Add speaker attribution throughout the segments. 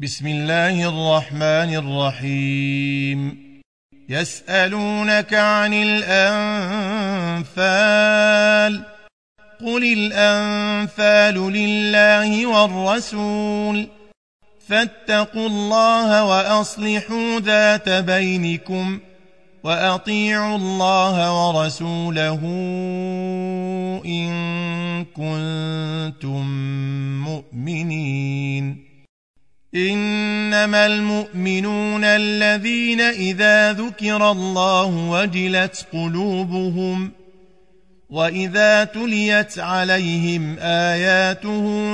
Speaker 1: بسم الله الرحمن الرحيم يسألونك عن الأنفال قل الأنفال لله والرسول فاتقوا الله وأصلحوا ذات بينكم وأطيعوا الله ورسوله إن كنتم مؤمنين إنما المؤمنون الذين إذا ذكر الله وجلت قلوبهم وإذا تليت عليهم آياته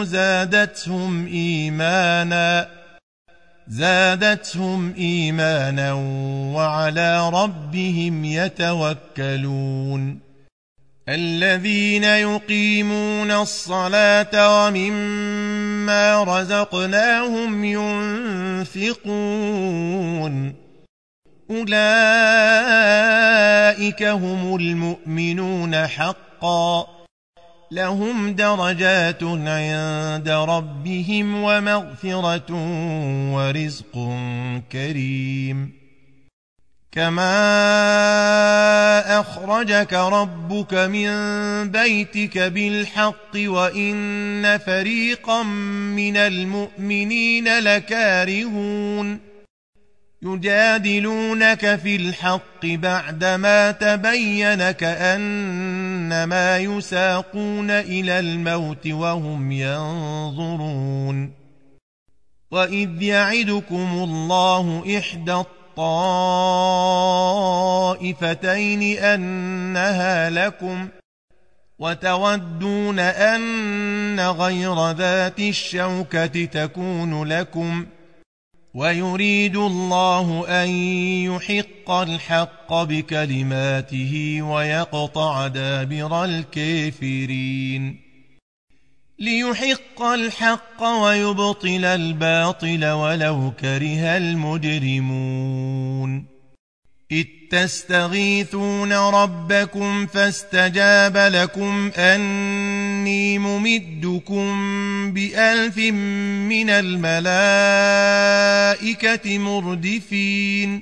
Speaker 1: زادتهم إيمانا وعلى ربهم يتوكلون الذين يقيمون الصلاة ومما رزقناهم ينفقون أولئك هم المؤمنون حقا لهم درجات عند ربهم ومغفرة ورزق كريم كما أخرجك ربك من بيتك بالحق وإن فريقا من المؤمنين لكارهون يجادلونك في الحق بعدما تبين كأنما يساقون إلى الموت وهم ينظرون وإذ يعدكم الله إحدى الطائفتين أنها لكم وتودون أن غير ذات الشوكة تكون لكم ويريد الله أن يحق الحق بكلماته ويقطع دابر الكافرين ليحق الحق ويبطل الباطل ولو كره المجرمون إذ تستغيثون ربكم فاستجاب لكم أني ممدكم ب1000 من الملائكة مردفين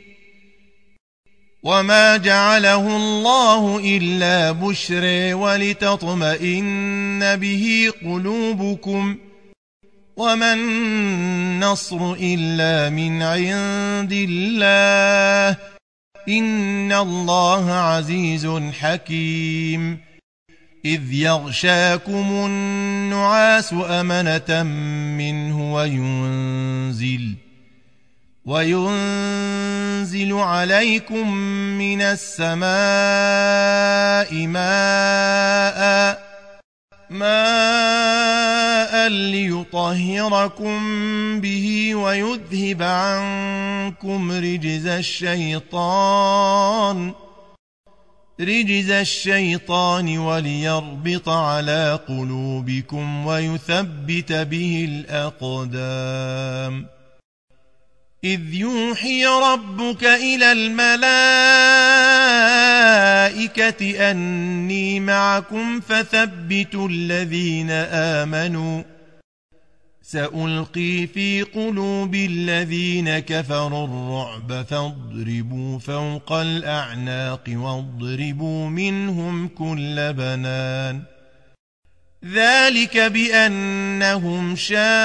Speaker 1: وما جعله الله إلا بشرى ولتطمئن به قلوبكم وما النصر إلا من عند الله إن الله عزيز حكيم إذ يغشاكم النعاس أمنة منه وينزل عليكم من السماء ماء ليطهركم به ويذهب عنكم رجز الشيطان وليربط على قلوبكم ويثبت به الأقدام إذ يوحي ربك إلى الملائكة أني معكم فثبتوا الذين آمنوا سألقي في قلوب الذين كفروا الرعب فاضربوا فوق الأعناق واضربوا منهم كل بنان ذلك بأنهم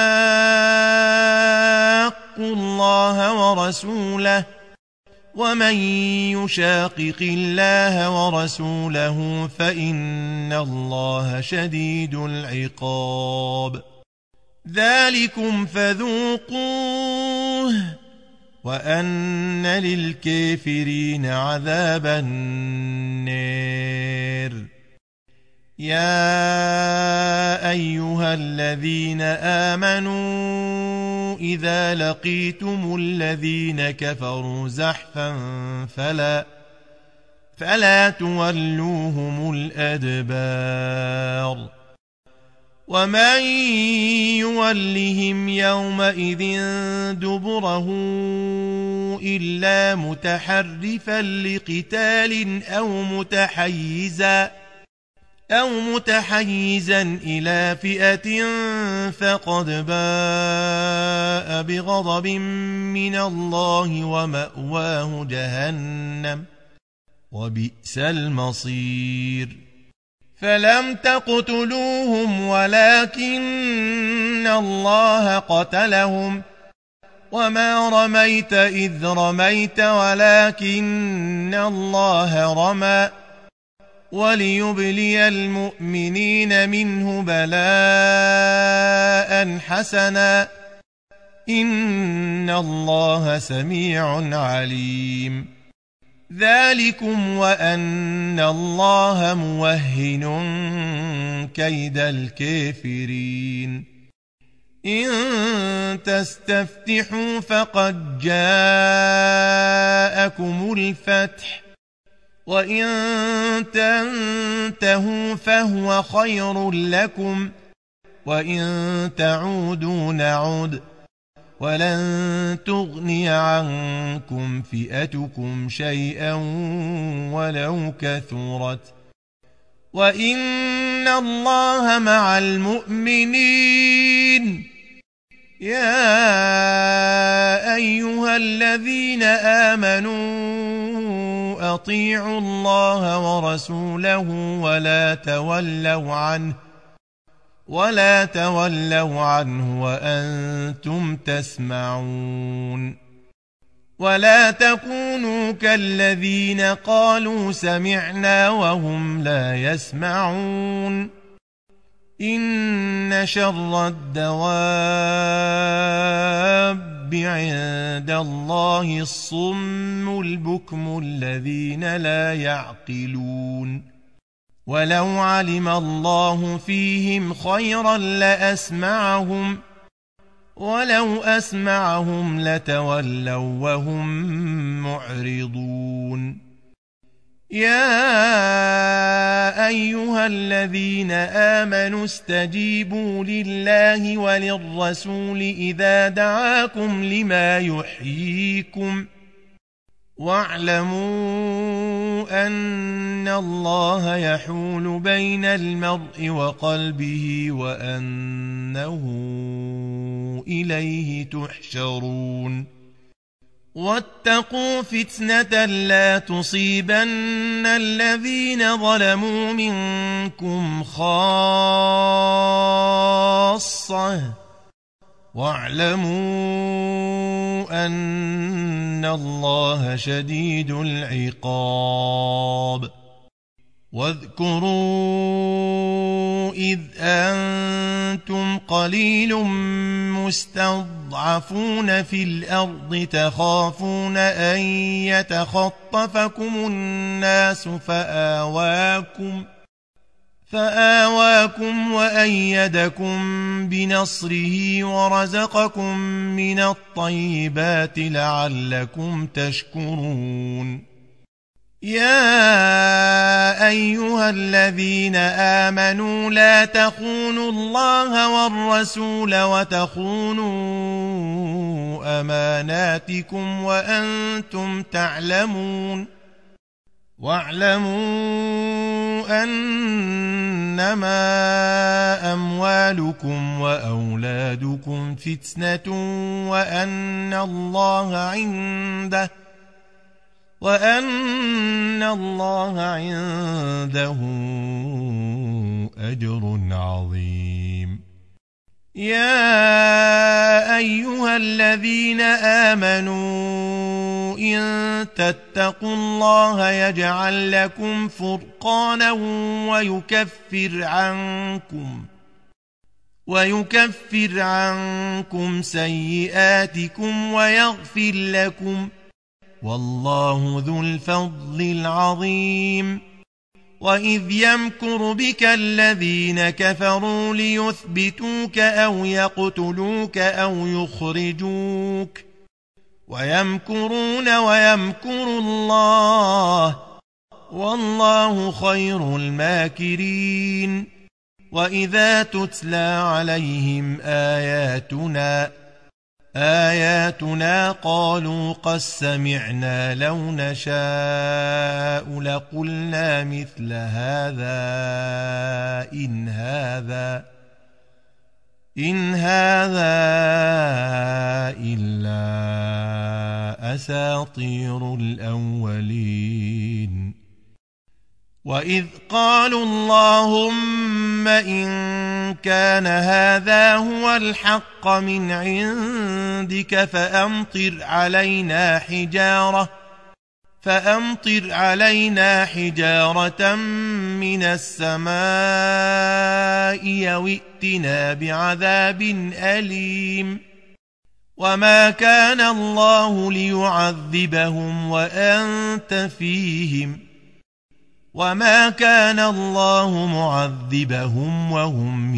Speaker 1: شاقوا الله ورسوله ومن يشاقق الله ورسوله فإن الله شديد العقاب ذلكم فذوقوه وأن للكافرين عذاب النار يا أيها الذين آمنوا إذا لقيتم الذين كفروا زحفا فلا تولوهم الأدبار ومن يولهم يومئذ دبره إلا متحرفا لقتال أو متحيزا إلى فئة فقد باء بغضب من الله ومأواه جهنم وبئس المصير فلم تقتلوهم ولكن الله قتلهم وما رميت إذ رميت ولكن الله رمى وليبلي المؤمنين منه بلاء حسنا إن الله سميع عليم ذلكم وأن الله موهن كيد الكافرين إن تستفتحوا فقد جاءكم الفتح وإن تنتهوا فهو خير لكم وإن تعودوا نعد ولن تغني عنكم فئتكم شيئا ولو كثرت وإن الله مع المؤمنين يا أيها الذين آمنوا أطيعوا الله ورسوله ولا تولوا عنه وأنتم تسمعون ولا تكونوا كالذين قالوا سمعنا وهم لا يسمعون إن شر الدواب عند الله الصم البكم الذين لا يعقلون ولو علم الله فيهم خيرا لأسمعهم ولو أسمعهم لتولوا وهم معرضون يا أيها الذين آمنوا استجيبوا لله وللرسول إذا دعاكم لما يحييكم واعلموا أن الله يحول بين المرء وقلبه وأنه إليه تحشرون واتقوا فتنة لا تصيبن الذين ظلموا منكم خاصة واعلموا أن الله شديد العقاب واذكروا إذ أنتم قليل مستضعفون في الأرض تخافون أن يتخطفكم الناس فآواكم وأيدكم بنصره ورزقكم من الطيبات لعلكم تشكرون يا أيها الذين آمنوا لا تخونوا الله والرسول وتخونوا أماناتكم وأنتم تعلمون واعلموا أنما أموالكم وأولادكم فتنة وأن الله عنده أجر عظيم يا أيها الذين آمنوا إن تتقوا الله يجعل لكم فرقانا ويكفر عنكم سيئاتكم ويغفر لكم والله ذو الفضل العظيم وإذ يمكر بك الذين كفروا ليثبتوك أو يقتلوك أو يخرجوك ويمكرون ويمكر الله والله خير الماكرين وإذا تتلى عليهم آياتنا قالوا قد سمعنا لو نشاء لقلنا مثل هذا إن هذا أساطير الأولين وإذ قالوا اللهم إن كان هذا هو الحق من عندك فأمطر علينا حجارة من السماء أو ائتنا بعذاب أليم وما كان الله ليعذبهم وأنت فيهم وما كان الله معذبهم وهم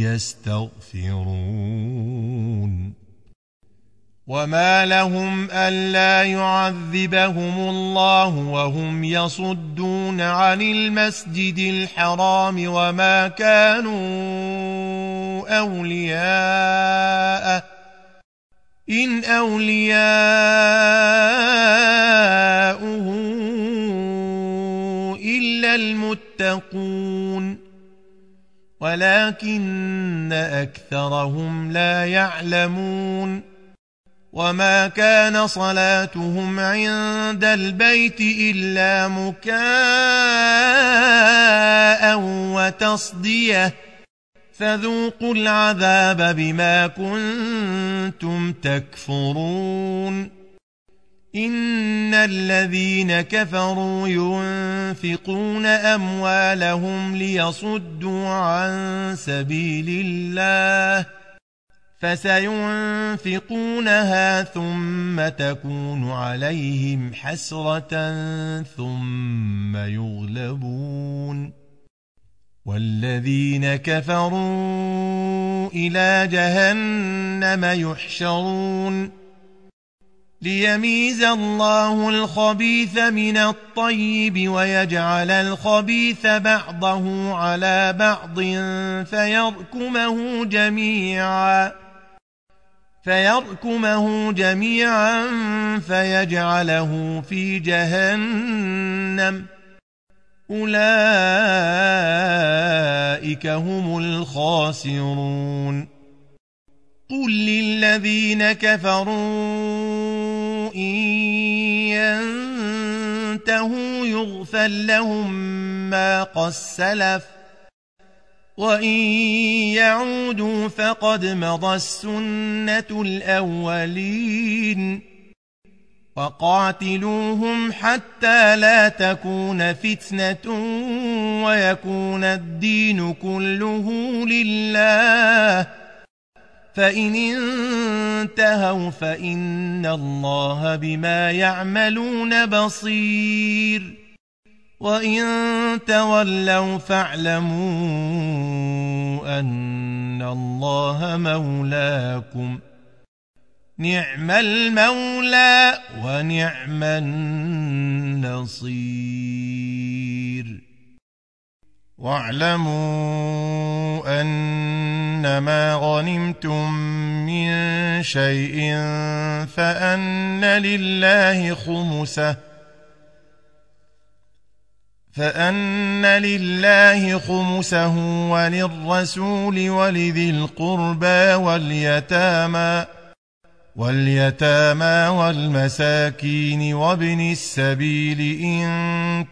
Speaker 1: يستغفرون وما لهم ألا يعذبهم الله وهم يصدون عن المسجد الحرام وما كانوا أولياءه إن أولياؤه إلا المتقون ولكن أكثرهم لا يعلمون وما كان صلاتهم عند البيت إلا مكاء وتصدية فذوقوا العذاب بما كنتم تكفرون إن الذين كفروا ينفقون أموالهم ليصدوا عن سبيل الله فسينفقونها ثم تكون عليهم حسرة ثم يغلبون والذين كفروا إلى جهنم يحشرون ليميز الله الخبيث من الطيب ويجعل الخبيث بعضه على بعض فيركمه جميعا فيجعله في جهنم أولئك هم الخاسرون قل للذين كفروا إن ينتهوا يغفر لهم ما قد سلف وإن يعودوا فقد مضت سنة الأولين وقاتلوهم حتى لا تكون فتنة ويكون الدين كله لله فإن انتهوا فإن الله بما يعملون بصير وإن تولوا فاعلموا أن الله مولاكم نعم المولى ونعم النصير واعلموا أنما غنمتم من شيء فأن لله خمسه وللرسول ولذي القربى واليتامى والمساكين وابن السبيل إن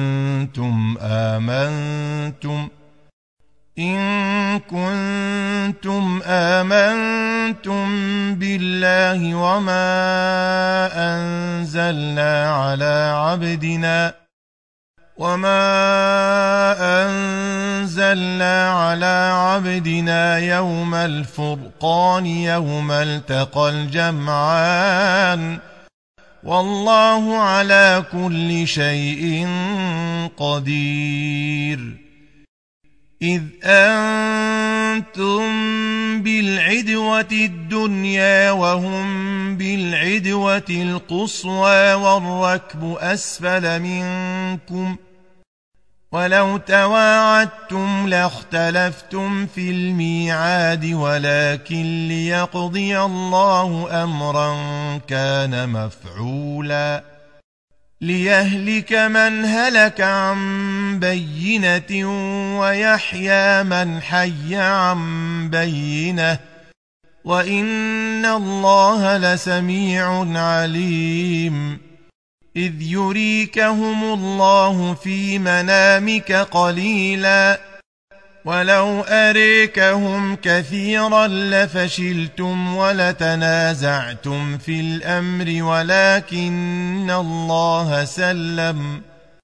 Speaker 1: كنتم آمنتم بالله وما أنزلنا على عبدنا يوم الفرقان يوم التقى الجمعان والله على كل شيء قدير إذ أنتم بالعدوة الدنيا وهم بالعدوة القصوى والركب أسفل منكم ولو تواعدتم لاختلفتم في الميعاد ولكن ليقضي الله أمرا كان مفعولا ليهلك من هلك عن بينة ويحيى من حي عن بينة وإن الله لسميع عليم إذ يريكهم الله في منامك قليلا ولو أريكهم كثيرا لفشلتم ولتنازعتم في الأمر ولكن الله سلم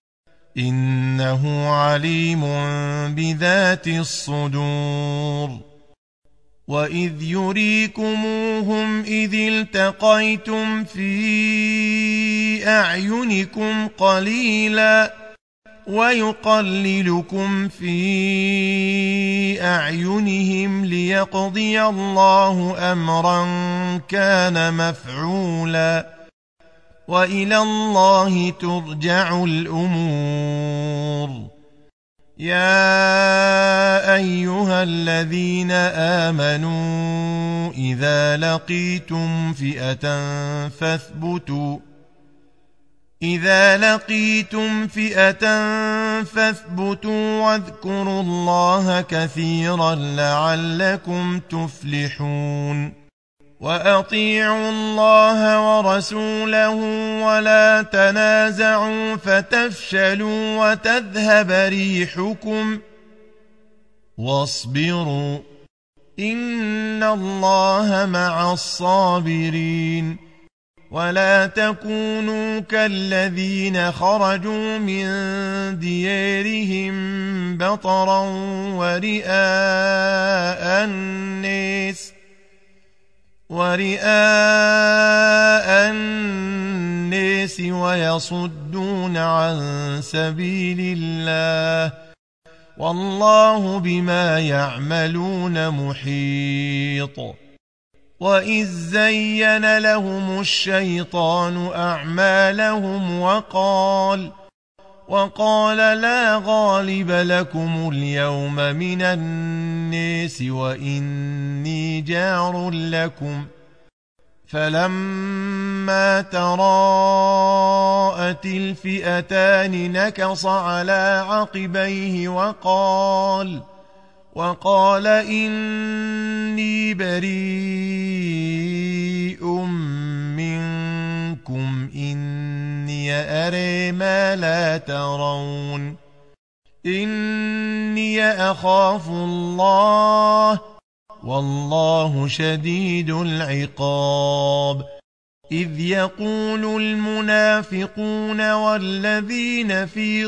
Speaker 1: إنه عليم بذات الصدور وإذ يريكموهم إذ التقيتم في أعينكم قليلا ويقللكم في أعينهم ليقضي الله أمرا كان مفعولا وإلى الله ترجع الأمور يا أيها الذين آمنوا إذا لقيتم فئة فاثبتوا واذكروا الله كثيرا لعلكم تفلحون وأطيعوا الله ورسوله ولا تنازعوا فتفشلوا وتذهب ريحكم واصبروا إن الله مع الصابرين ولا تكونوا كالذين خرجوا من ديارهم بطرا ورئاء الناس ويصدون عن سبيل الله والله بما يعملون محيط وإذ زين لهم الشيطان أعمالهم وقال لا غالب لكم اليوم من الناس وإني جار لكم فلما تراءت الفئتان نكص على عقبيه وقال إني بريء منكم إني أرى ما لا ترون إني أخاف الله والله شديد العقاب إذ يقول المنافقون والذين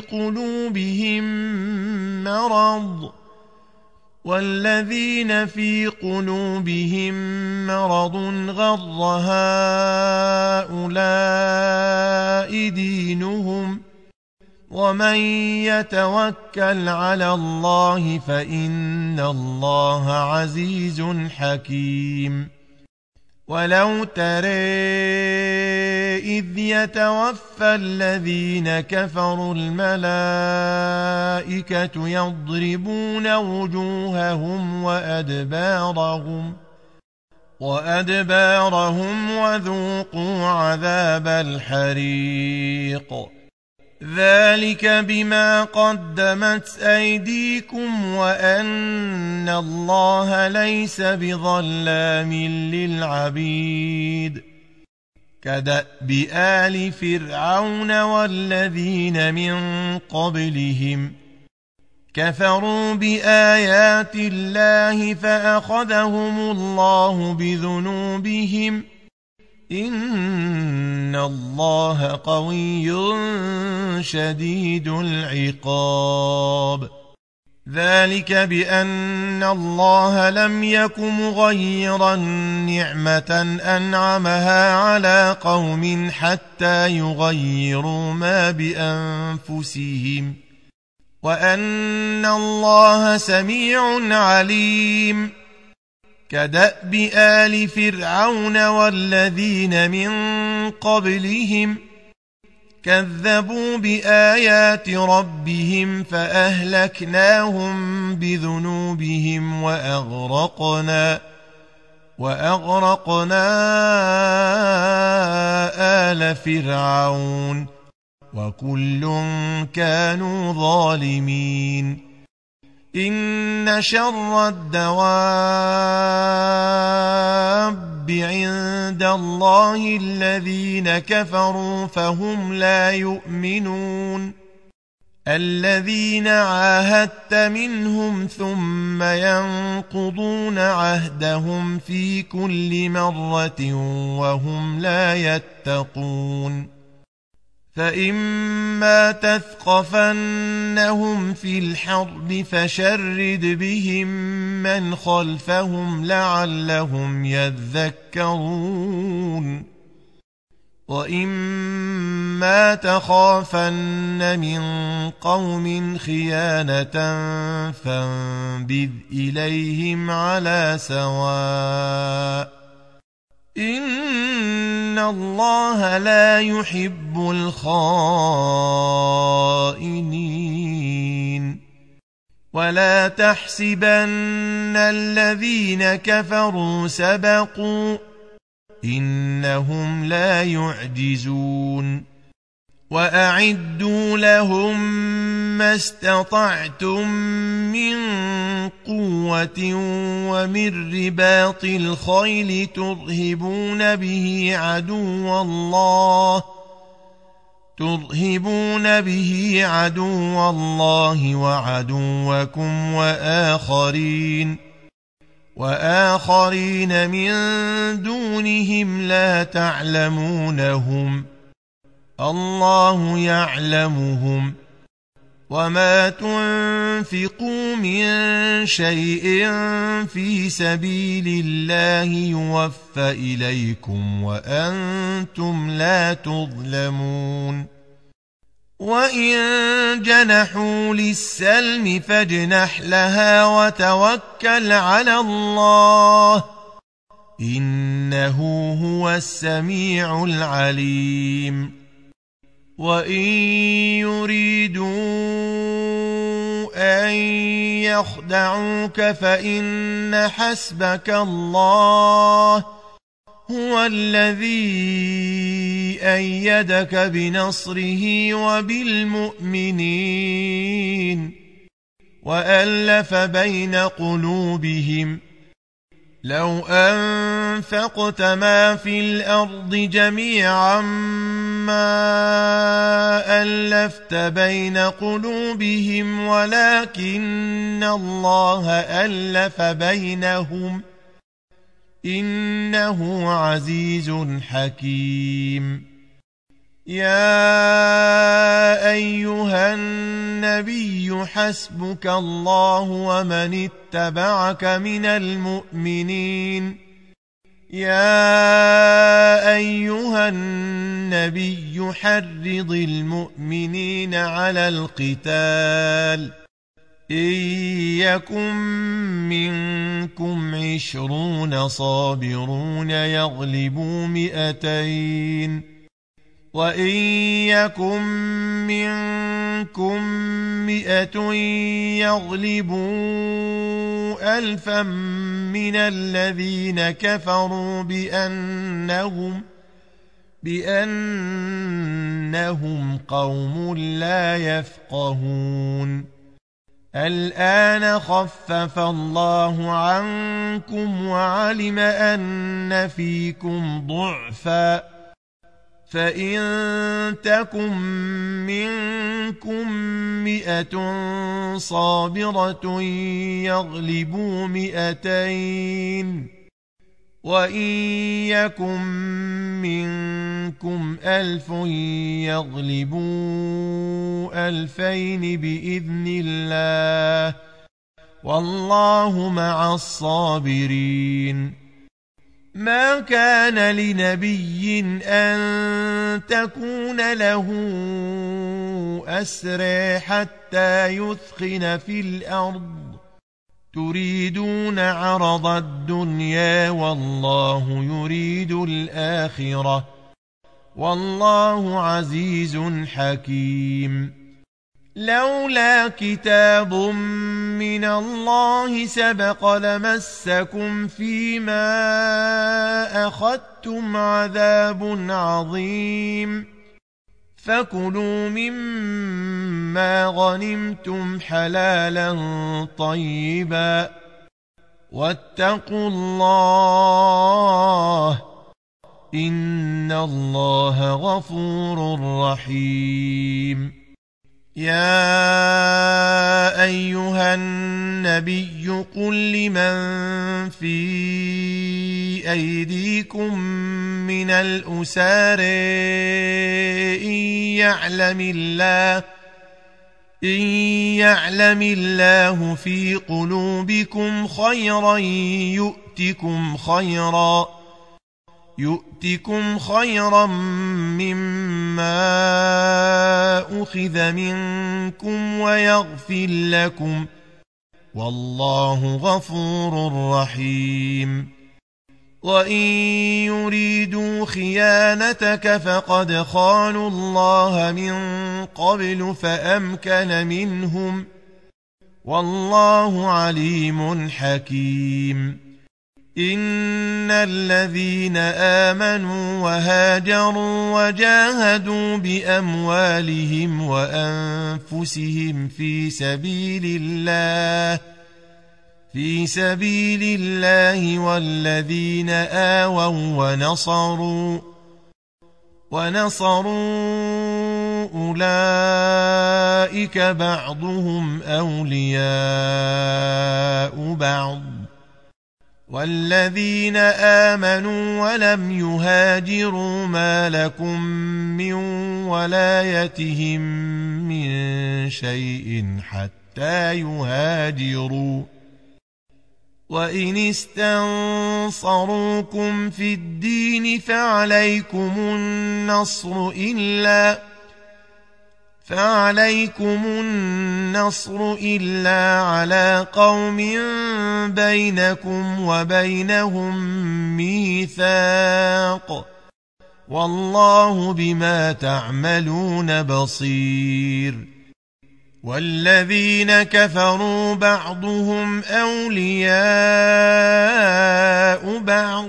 Speaker 1: في قلوبهم مرض غر هؤلاء دينهم ومن يتوكل على الله فإن الله عزيز حكيم ولو ترى إذ يتوفى الذين كفروا الملائكة يضربون وجوههم وأدبارهم وذوقوا عذاب الحريق ذلك بما قدمت أيديكم وأن الله ليس بظلام للعبيد كدأب آل فرعون والذين من قبلهم كفروا بآيات الله فأخذهم الله بذنوبهم إن الله قوي شديد العقاب ذلك بأن الله لم يك مغيرا نعمة أنعمها على قوم حتى يغيروا ما بأنفسهم وأن الله سميع عليم كدأب آل فرعون والذين من قبلهم كذبوا بآيات ربهم فأهلكناهم بذنوبهم وأغرقنا آل فرعون وكل كانوا ظالمين إن شر الدواب عند الله الذين كفروا فهم لا يؤمنون الذين عاهدت منهم ثم ينقضون عهدهم في كل مرة وهم لا يتقون فإما تثقفنهم في الحرب فشرد بهم من خلفهم لعلهم يذكرون وإما تخافن من قوم خيانة فانبذ إليهم على سواء إن الله لا يحب الخائنين ولا تحسبن الذين كفروا سبقوا إنهم لا يعجزون وأعدوا لهم ما استطعتم من قوة ومن رباط الخيل ترهبون به عدو الله وعدوكم وآخرين من دونهم لا تعلمونهم الله يعلمهم وما تنفقوا من شيء في سبيل الله يوفى إليكم وأنتم لا تظلمون وإن جنحوا للسلم فاجنح لها وتوكل على الله إنه هو السميع العليم وإن يريدوا أن يخدعوك فإن حسبك الله هو الذي أيدك بنصره وبالمؤمنين وألف بين قلوبهم لو أنفقت ما في الأرض جميعا ما ألفت بين قلوبهم ولكن الله ألف بينهم إنه عزيز حكيم يا أيها النبي حسبك الله ومن اتبعك من المؤمنين يا أيها النبي حرض المؤمنين على القتال إن يكن منكم 20 صابرون يغلبوا 200 وإن يكن منكم 100 يغلبوا 1000 من الذين كفروا بأنهم قوم لا يفقهون الآن خفف الله عنكم وعلم أن فيكم ضعفا فإن تكن منكم 100 صابرة يغلبوا 200 وإن يكن منكم 1000 يغلبوا 2000 بإذن الله والله مع الصابرين ما كان لنبي أن تكون له أسرى حتى يثخن في الأرض تريدون عرض الدنيا والله يريد الآخرة والله عزيز حكيم لولا كتاب من الله سبق لمسكم فيما أخذتم عذاب عظيم فكلوا مما غنمتم حلالا طيبا واتقوا الله إن الله غفور رحيم. يا أيها النبي قل لمن في أيديكم من الأسار إن يعلم الله في قلوبكم خيرا يؤتكم خيرا مما أخذ منكم ويغفر لكم والله غفور رحيم. وإن يريدوا خيانتك فقد خانوا الله من قبل فأمكن منهم والله عليم حكيم. إن الذين آمنوا وهاجروا وجاهدوا بأموالهم وأنفسهم في سبيل الله والذين آووا ونصروا أولئك بعضهم أولياء بعض والذين آمنوا ولم يهاجروا ما لكم من ولايتهم من شيء حتى يهاجروا. وإن استنصروكم في الدين فعليكم النصر إلا على قوم بينكم وبينهم ميثاق والله بما تعملون بصير. والذين كفروا بعضهم أولياء بعض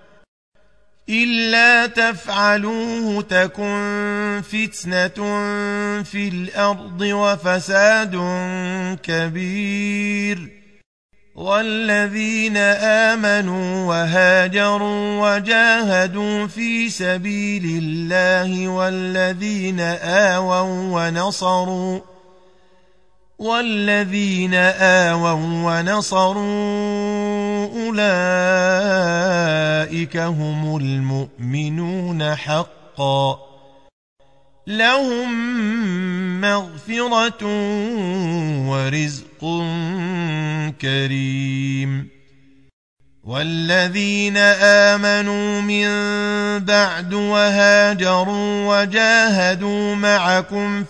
Speaker 1: إلا تفعلوه تكن فتنة في الأرض وفساد كبير. والذين آمنوا وهاجروا وجاهدوا في سبيل الله والذين آووا ونصروا أولئك هم المؤمنون حقا لهم مغفرة ورزق كريم. والذين آمنوا من بعد وهاجروا وجاهدوا معكم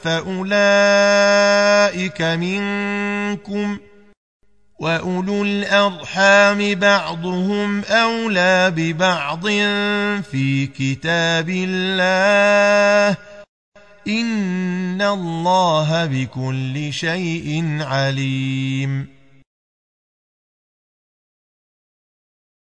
Speaker 1: فأولئك منكم وأولو الأرحام بعضهم أولى ببعض في كتاب الله إن الله بكل شيء عليم.